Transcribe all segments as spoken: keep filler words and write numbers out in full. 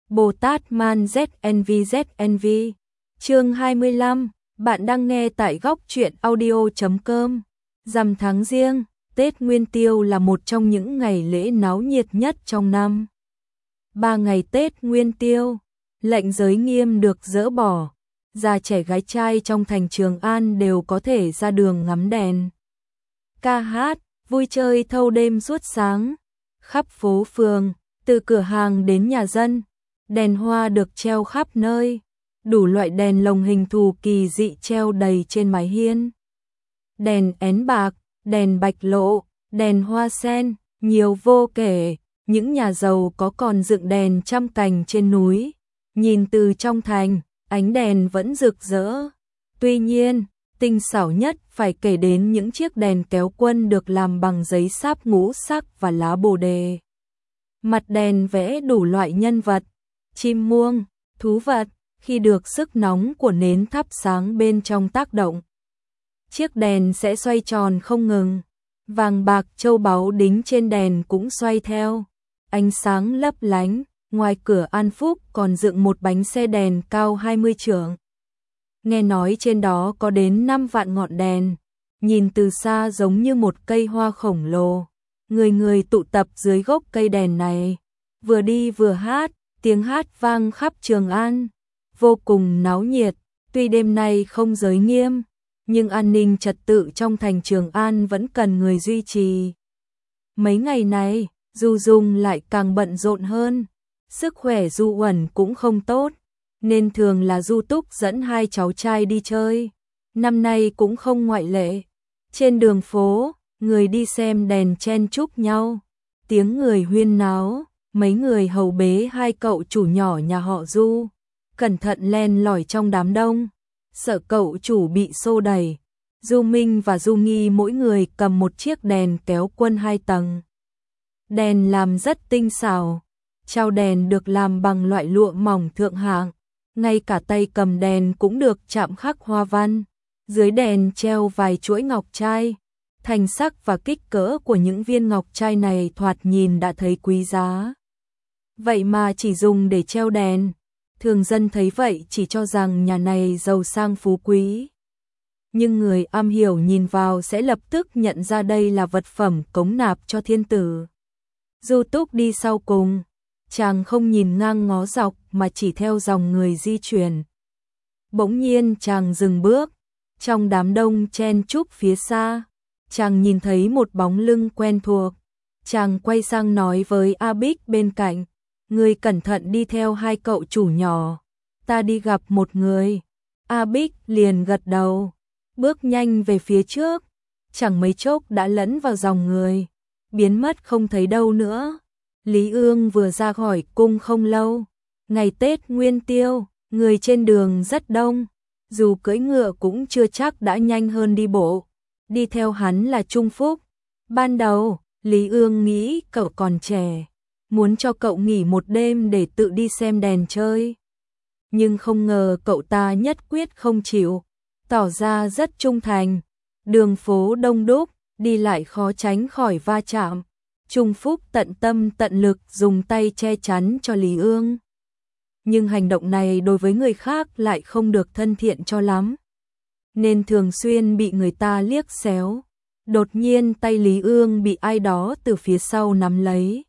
Bồ Tát Man Z N V Z N V. Chương hai mươi lăm, bạn đang nghe tại góc truyện audio chấm com. Rằm tháng Giêng, Tết Nguyên Tiêu là một trong những ngày lễ náo nhiệt nhất trong năm. Ba ngày Tết Nguyên Tiêu, lệnh giới nghiêm được dỡ bỏ, già trẻ gái trai trong thành Trường An đều có thể ra đường ngắm đèn, ca hát, vui chơi thâu đêm suốt sáng. Khắp phố phường, từ cửa hàng đến nhà dân, đèn hoa được treo khắp nơi, đủ loại đèn lồng hình thù kỳ dị treo đầy trên mái hiên. Đèn én bạc, đèn bạch lộ, đèn hoa sen, nhiều vô kể, những nhà giàu có còn dựng đèn trăm cành trên núi. Nhìn từ trong thành, ánh đèn vẫn rực rỡ. Tuy nhiên, tinh xảo nhất phải kể đến những chiếc đèn kéo quân được làm bằng giấy sáp ngũ sắc và lá bồ đề. Mặt đèn vẽ đủ loại nhân vật, chim muông, thú vật, khi được sức nóng của nến thắp sáng bên trong tác động. Chiếc đèn sẽ xoay tròn không ngừng, vàng bạc châu báu đính trên đèn cũng xoay theo, ánh sáng lấp lánh. Ngoài cửa An Phúc còn dựng một bánh xe đèn cao hai mươi trượng. Nghe nói trên đó có đến năm vạn ngọn đèn, nhìn từ xa giống như một cây hoa khổng lồ. Người người tụ tập dưới gốc cây đèn này, vừa đi vừa hát, tiếng hát vang khắp Trường An, vô cùng náo nhiệt. Tuy đêm nay không giới nghiêm, nhưng an ninh trật tự trong thành Trường An vẫn cần người duy trì. Mấy ngày này, Du Dung lại càng bận rộn hơn. Sức khỏe Du Uẩn cũng không tốt, nên thường là Du Túc dẫn hai cháu trai đi chơi. Năm nay cũng không ngoại lệ. Trên đường phố, người đi xem đèn chen chúc nhau, tiếng người huyên náo, mấy người hầu bế hai cậu chủ nhỏ nhà họ Du, cẩn thận len lỏi trong đám đông, sợ cậu chủ bị xô đẩy. Du Minh và Du Nghi mỗi người cầm một chiếc đèn kéo quân hai tầng. Đèn làm rất tinh xảo. Trao đèn được làm bằng loại lụa mỏng thượng hạng, ngay cả tay cầm đèn cũng được chạm khắc hoa văn. Dưới đèn treo vài chuỗi ngọc trai, thành sắc và kích cỡ của những viên ngọc trai này thoạt nhìn đã thấy quý giá. Vậy mà chỉ dùng để treo đèn, thường dân thấy vậy chỉ cho rằng nhà này giàu sang phú quý. Nhưng người am hiểu nhìn vào sẽ lập tức nhận ra đây là vật phẩm cống nạp cho thiên tử. Du Túc đi sau cùng. Chàng không nhìn ngang ngó dọc mà chỉ theo dòng người di chuyển. Bỗng nhiên chàng dừng bước, trong đám đông chen chúc phía xa, chàng nhìn thấy một bóng lưng quen thuộc. Chàng quay sang nói với A Bích bên cạnh, người cẩn thận đi theo hai cậu chủ nhỏ, ta đi gặp một người. A Bích liền gật đầu, bước nhanh về phía trước, chẳng mấy chốc đã lẫn vào dòng người, biến mất không thấy đâu nữa. Lý Ương vừa ra khỏi cung không lâu, ngày Tết Nguyên Tiêu, người trên đường rất đông, dù cưỡi ngựa cũng chưa chắc đã nhanh hơn đi bộ. Đi theo hắn là Trung Phúc. Ban đầu, Lý Ương nghĩ cậu còn trẻ, muốn cho cậu nghỉ một đêm để tự đi xem đèn chơi. Nhưng không ngờ cậu ta nhất quyết không chịu, tỏ ra rất trung thành. Đường phố đông đúc, đi lại khó tránh khỏi va chạm. Trung Phúc tận tâm tận lực dùng tay che chắn cho Lý Ương. Nhưng hành động này đối với người khác lại không được thân thiện cho lắm, nên thường xuyên bị người ta liếc xéo. Đột nhiên tay Lý Ương bị ai đó từ phía sau nắm lấy.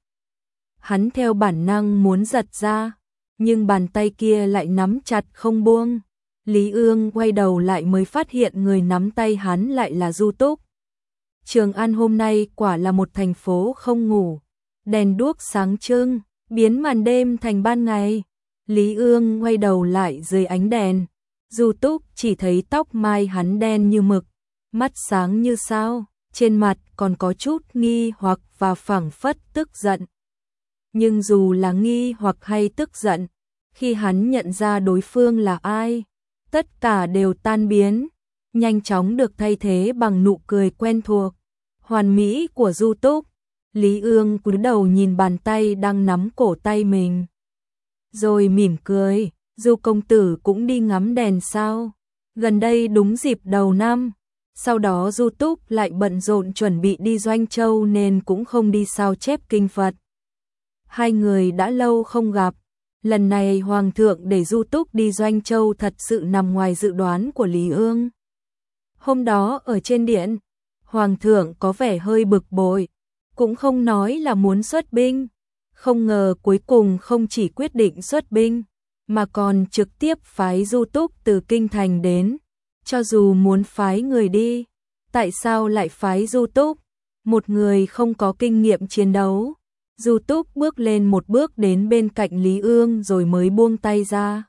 Hắn theo bản năng muốn giật ra, nhưng bàn tay kia lại nắm chặt không buông. Lý Ương quay đầu lại mới phát hiện người nắm tay hắn lại là Du Túc. Trường An hôm nay quả là một thành phố không ngủ, đèn đuốc sáng trưng, biến màn đêm thành ban ngày. Lý Ương quay đầu lại dưới ánh đèn, Du Túc chỉ thấy tóc mai hắn đen như mực, mắt sáng như sao, trên mặt còn có chút nghi hoặc và phảng phất tức giận. Nhưng dù là nghi hoặc hay tức giận, khi hắn nhận ra đối phương là ai, tất cả đều tan biến, nhanh chóng được thay thế bằng nụ cười quen thuộc, hoàn mỹ của Du Túc. Lý Ương cúi đầu nhìn bàn tay đang nắm cổ tay mình, rồi mỉm cười, Du công tử cũng đi ngắm đèn sao? Gần đây đúng dịp đầu năm. Sau đó Du Túc lại bận rộn chuẩn bị đi Doanh Châu nên cũng không đi sao chép kinh Phật. Hai người đã lâu không gặp, Lần này Hoàng thượng để Du Túc đi Doanh Châu thật sự nằm ngoài dự đoán của Lý Ương. Hôm đó ở trên điện, Hoàng thượng có vẻ hơi bực bội, cũng không nói là muốn xuất binh. Không ngờ cuối cùng không chỉ quyết định xuất binh, mà còn trực tiếp phái Du Túc từ Kinh Thành đến. Cho dù muốn phái người đi, tại sao lại phái Du Túc? Một người không có kinh nghiệm chiến đấu. Du Túc bước lên một bước đến bên cạnh Lý Ương rồi mới buông tay ra.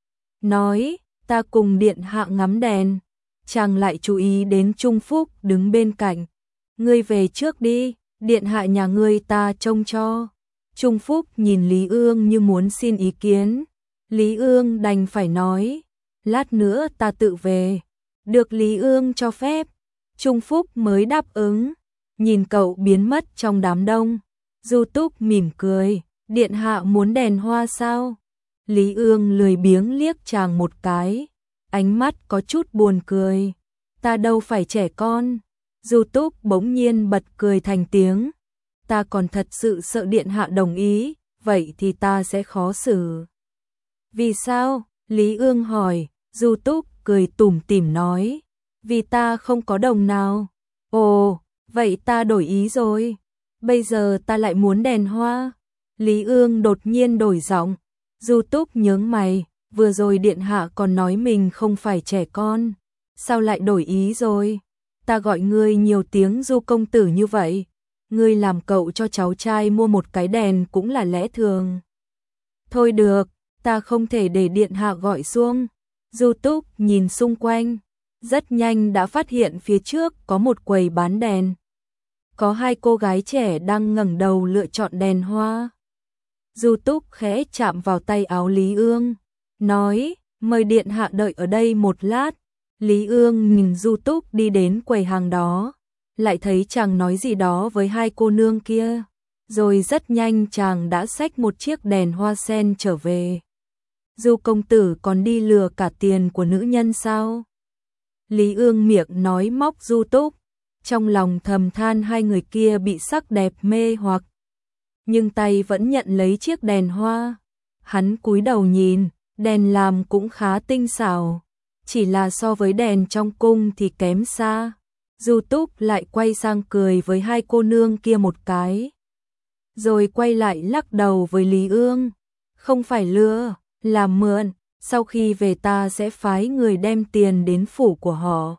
Nói, ta cùng điện hạ ngắm đèn. Chàng lại chú ý đến Trung Phúc đứng bên cạnh. Ngươi về trước đi, điện hạ nhà ngươi ta trông cho. Trung Phúc nhìn Lý Ương như muốn xin ý kiến. Lý Ương đành phải nói, lát nữa ta tự về. Được Lý Ương cho phép, Trung Phúc mới đáp ứng. Nhìn cậu biến mất trong đám đông, Du Túc mỉm cười, điện hạ muốn đèn hoa sao? Lý Ương lười biếng liếc chàng một cái, ánh mắt có chút buồn cười. Ta đâu phải trẻ con. Du Túc bỗng nhiên bật cười thành tiếng. Ta còn thật sự sợ điện hạ đồng ý, vậy thì ta sẽ khó xử. Vì sao? Lý Ương hỏi. Du Túc cười tủm tỉm nói, vì ta không có đồng nào. Ồ, vậy ta đổi ý rồi. Bây giờ ta lại muốn đèn hoa. Lý Ương đột nhiên đổi giọng. Du Túc nhướng mày, vừa rồi điện hạ còn nói mình không phải trẻ con. Sao lại đổi ý rồi? Ta gọi ngươi nhiều tiếng Du công tử như vậy. Ngươi làm cậu cho cháu trai mua một cái đèn cũng là lẽ thường. Thôi được, ta không thể để điện hạ gọi xuông. Du Túc nhìn xung quanh, rất nhanh đã phát hiện phía trước có một quầy bán đèn. Có hai cô gái trẻ đang ngẩng đầu lựa chọn đèn hoa. Du Túc khẽ chạm vào tay áo Lý Ương, nói, mời điện hạ đợi ở đây một lát. Lý Ương nhìn Du Túc đi đến quầy hàng đó, lại thấy chàng nói gì đó với hai cô nương kia, rồi rất nhanh chàng đã xách một chiếc đèn hoa sen trở về. Du công tử còn đi lừa cả tiền của nữ nhân sao? Lý Ương miệng nói móc Du Túc, trong lòng thầm than hai người kia bị sắc đẹp mê hoặc, nhưng tay vẫn nhận lấy chiếc đèn hoa. Hắn cúi đầu nhìn, đèn làm cũng khá tinh xảo, chỉ là so với đèn trong cung thì kém xa. Du Túc lại quay sang cười với hai cô nương kia một cái, rồi quay lại lắc đầu với Lý Ương, không phải lừa, là mượn, sau khi về ta sẽ phái người đem tiền đến phủ của họ.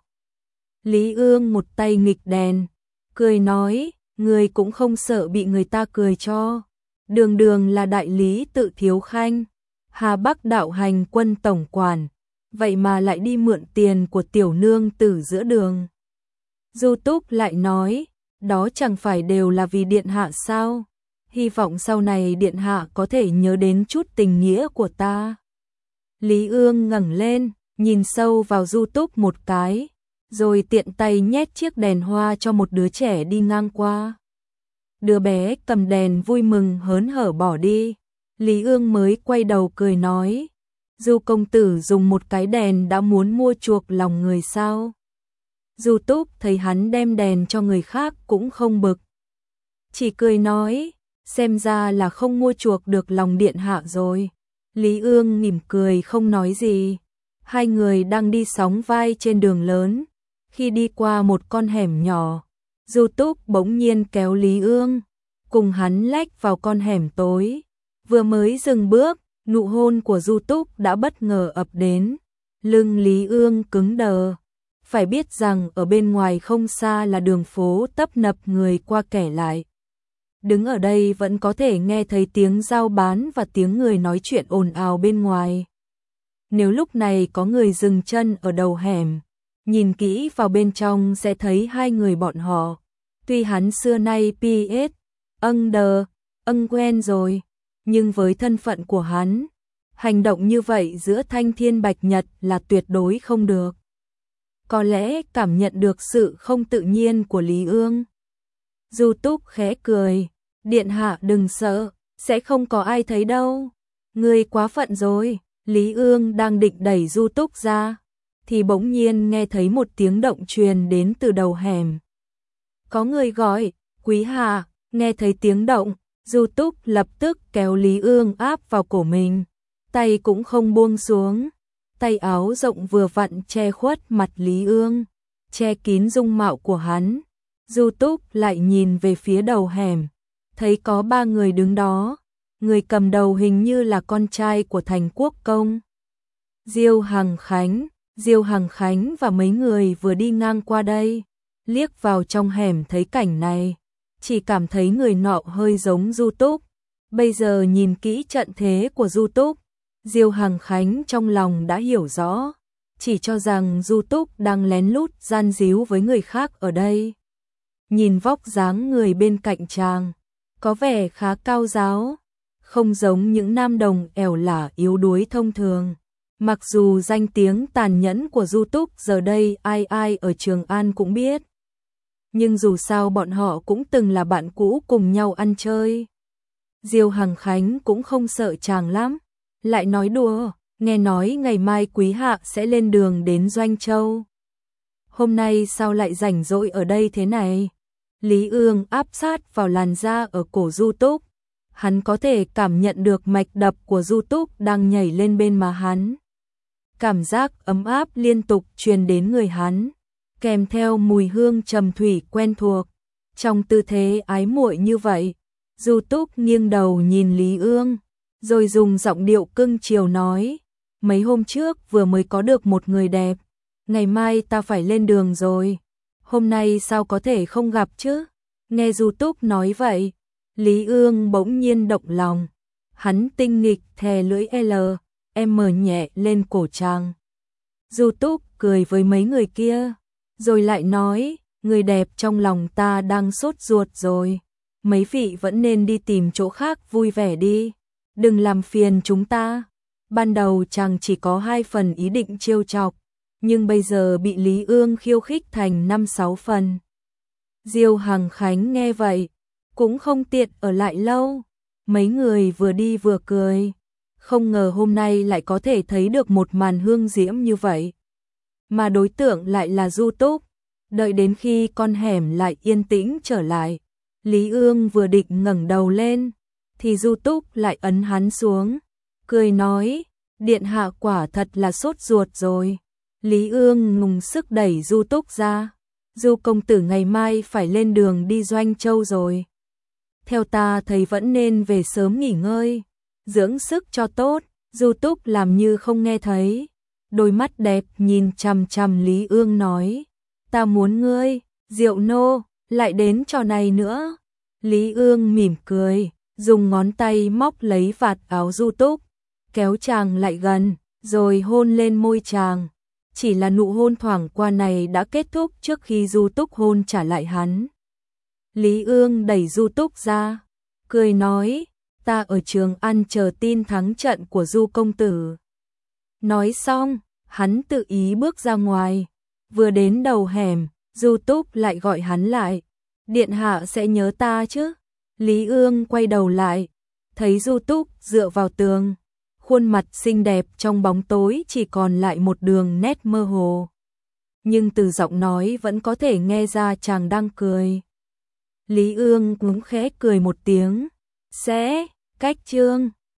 Lý Ương một tay nghịch đèn, cười nói, người cũng không sợ bị người ta cười cho. Đường đường là đại lý tự Thiếu Khanh, Hà Bắc đạo hành quân tổng quản, vậy mà lại đi mượn tiền của tiểu nương tử giữa đường. Du Túc lại nói, đó chẳng phải đều là vì điện hạ sao? Hy vọng sau này điện hạ có thể nhớ đến chút tình nghĩa của ta. Lý Ương ngẩng lên, nhìn sâu vào Du Túc một cái, rồi tiện tay nhét chiếc đèn hoa cho một đứa trẻ đi ngang qua. Đứa bé cầm đèn vui mừng hớn hở bỏ đi. Lý Ương mới quay đầu cười nói, Du công tử dùng một cái đèn đã muốn mua chuộc lòng người sao? Du Túc thấy hắn đem đèn cho người khác cũng không bực, chỉ cười nói, xem ra là không mua chuộc được lòng điện hạ rồi. Lý Ương mỉm cười không nói gì. Hai người đang đi sóng vai trên đường lớn. Khi đi qua một con hẻm nhỏ, Du Túc bỗng nhiên kéo Lý Ương, cùng hắn lách vào con hẻm tối. Vừa mới dừng bước, nụ hôn của Du Túc đã bất ngờ ập đến. Lưng Lý Ương cứng đờ. Phải biết rằng ở bên ngoài không xa là đường phố tấp nập người qua kẻ lại. Đứng ở đây vẫn có thể nghe thấy tiếng giao bán và tiếng người nói chuyện ồn ào bên ngoài. Nếu lúc này có người dừng chân ở đầu hẻm, nhìn kỹ vào bên trong sẽ thấy hai người bọn họ. Tuy hắn xưa nay pi ết, âng đờ, âng quen rồi, nhưng với thân phận của hắn, hành động như vậy giữa thanh thiên bạch nhật là tuyệt đối không được. Có lẽ cảm nhận được sự không tự nhiên của Lý Ương, Du Túc khẽ cười, điện hạ đừng sợ, sẽ không có ai thấy đâu. Ngươi quá phận rồi. Lý Ương đang định đẩy Du Túc ra, thì bỗng nhiên nghe thấy một tiếng động truyền đến từ đầu hẻm. Có người gọi, quý hạ. Nghe thấy tiếng động, Du Túc lập tức kéo Lý Ương áp vào cổ mình, tay cũng không buông xuống, tay áo rộng vừa vặn che khuất mặt Lý Ương, che kín dung mạo của hắn. Du Túc lại nhìn về phía đầu hẻm, thấy có ba người đứng đó, người cầm đầu hình như là con trai của Thành Quốc Công, Diêu Hằng Khánh. Diêu Hằng Khánh và mấy người vừa đi ngang qua đây, liếc vào trong hẻm thấy cảnh này, chỉ cảm thấy người nọ hơi giống Du Túc. Bây giờ nhìn kỹ trận thế của Du Túc, Diêu Hằng Khánh trong lòng đã hiểu rõ, chỉ cho rằng Du Túc đang lén lút gian díu với người khác ở đây. Nhìn vóc dáng người bên cạnh chàng, có vẻ khá cao ráo, không giống những nam đồng ẻo lả yếu đuối thông thường. Mặc dù danh tiếng tàn nhẫn của Du Túc giờ đây ai ai ở Trường An cũng biết, nhưng dù sao bọn họ cũng từng là bạn cũ cùng nhau ăn chơi. Diêu Hằng Khánh cũng không sợ chàng lắm, lại nói đùa, nghe nói ngày mai Quý Hạ sẽ lên đường đến Doanh Châu. Hôm nay sao lại rảnh rỗi ở đây thế này? Lý Ương áp sát vào làn da ở cổ Du Túc, hắn có thể cảm nhận được mạch đập của Du Túc đang nhảy lên bên má hắn. Cảm giác ấm áp liên tục truyền đến người hắn, kèm theo mùi hương trầm thủy quen thuộc. Trong tư thế ái muội như vậy, Du Túc nghiêng đầu nhìn Lý Ương, rồi dùng giọng điệu cưng chiều nói, mấy hôm trước vừa mới có được một người đẹp, ngày mai ta phải lên đường rồi, hôm nay sao có thể không gặp chứ? Nghe Du Túc nói vậy, Lý Ương bỗng nhiên động lòng, hắn tinh nghịch thè lưỡi L, M nhẹ lên cổ chàng. Du Túc cười với mấy người kia, rồi lại nói, người đẹp trong lòng ta đang sốt ruột rồi, mấy vị vẫn nên đi tìm chỗ khác vui vẻ đi, đừng làm phiền chúng ta. Ban đầu chàng chỉ có hai phần ý định trêu chọc, nhưng bây giờ bị Lý Ương khiêu khích thành năm sáu phần. Diêu Hằng Khánh nghe vậy, cũng không tiện ở lại lâu, mấy người vừa đi vừa cười, không ngờ hôm nay lại có thể thấy được một màn hương diễm như vậy. Mà đối tượng lại là Du Túc. Đợi đến khi con hẻm lại yên tĩnh trở lại, Lý Ương vừa định ngẩng đầu lên, thì Du Túc lại ấn hắn xuống, cười nói, điện hạ quả thật là sốt ruột rồi. Lý Ương ngùng sức đẩy Du Túc ra, Du công tử ngày mai phải lên đường đi Doanh Châu rồi. Theo ta thấy vẫn nên về sớm nghỉ ngơi, dưỡng sức cho tốt. Du Túc làm như không nghe thấy, đôi mắt đẹp nhìn chằm chằm Lý Ương nói, ta muốn ngươi, Diệu nô, lại đến trò này nữa. Lý Ương mỉm cười, dùng ngón tay móc lấy vạt áo Du Túc, kéo chàng lại gần, rồi hôn lên môi chàng. Chỉ là nụ hôn thoảng qua này đã kết thúc trước khi Du Túc hôn trả lại hắn. Lý Ương đẩy Du Túc ra, cười nói, ta ở Trường An chờ tin thắng trận của Du công tử. Nói xong, hắn tự ý bước ra ngoài, vừa đến đầu hẻm, Du Túc lại gọi hắn lại, điện hạ sẽ nhớ ta chứ? Lý Ương quay đầu lại, thấy Du Túc dựa vào tường, khuôn mặt xinh đẹp trong bóng tối chỉ còn lại một đường nét mơ hồ. Nhưng từ giọng nói vẫn có thể nghe ra chàng đang cười. Lý Ương cũng khẽ cười một tiếng, sẽ, cách chương.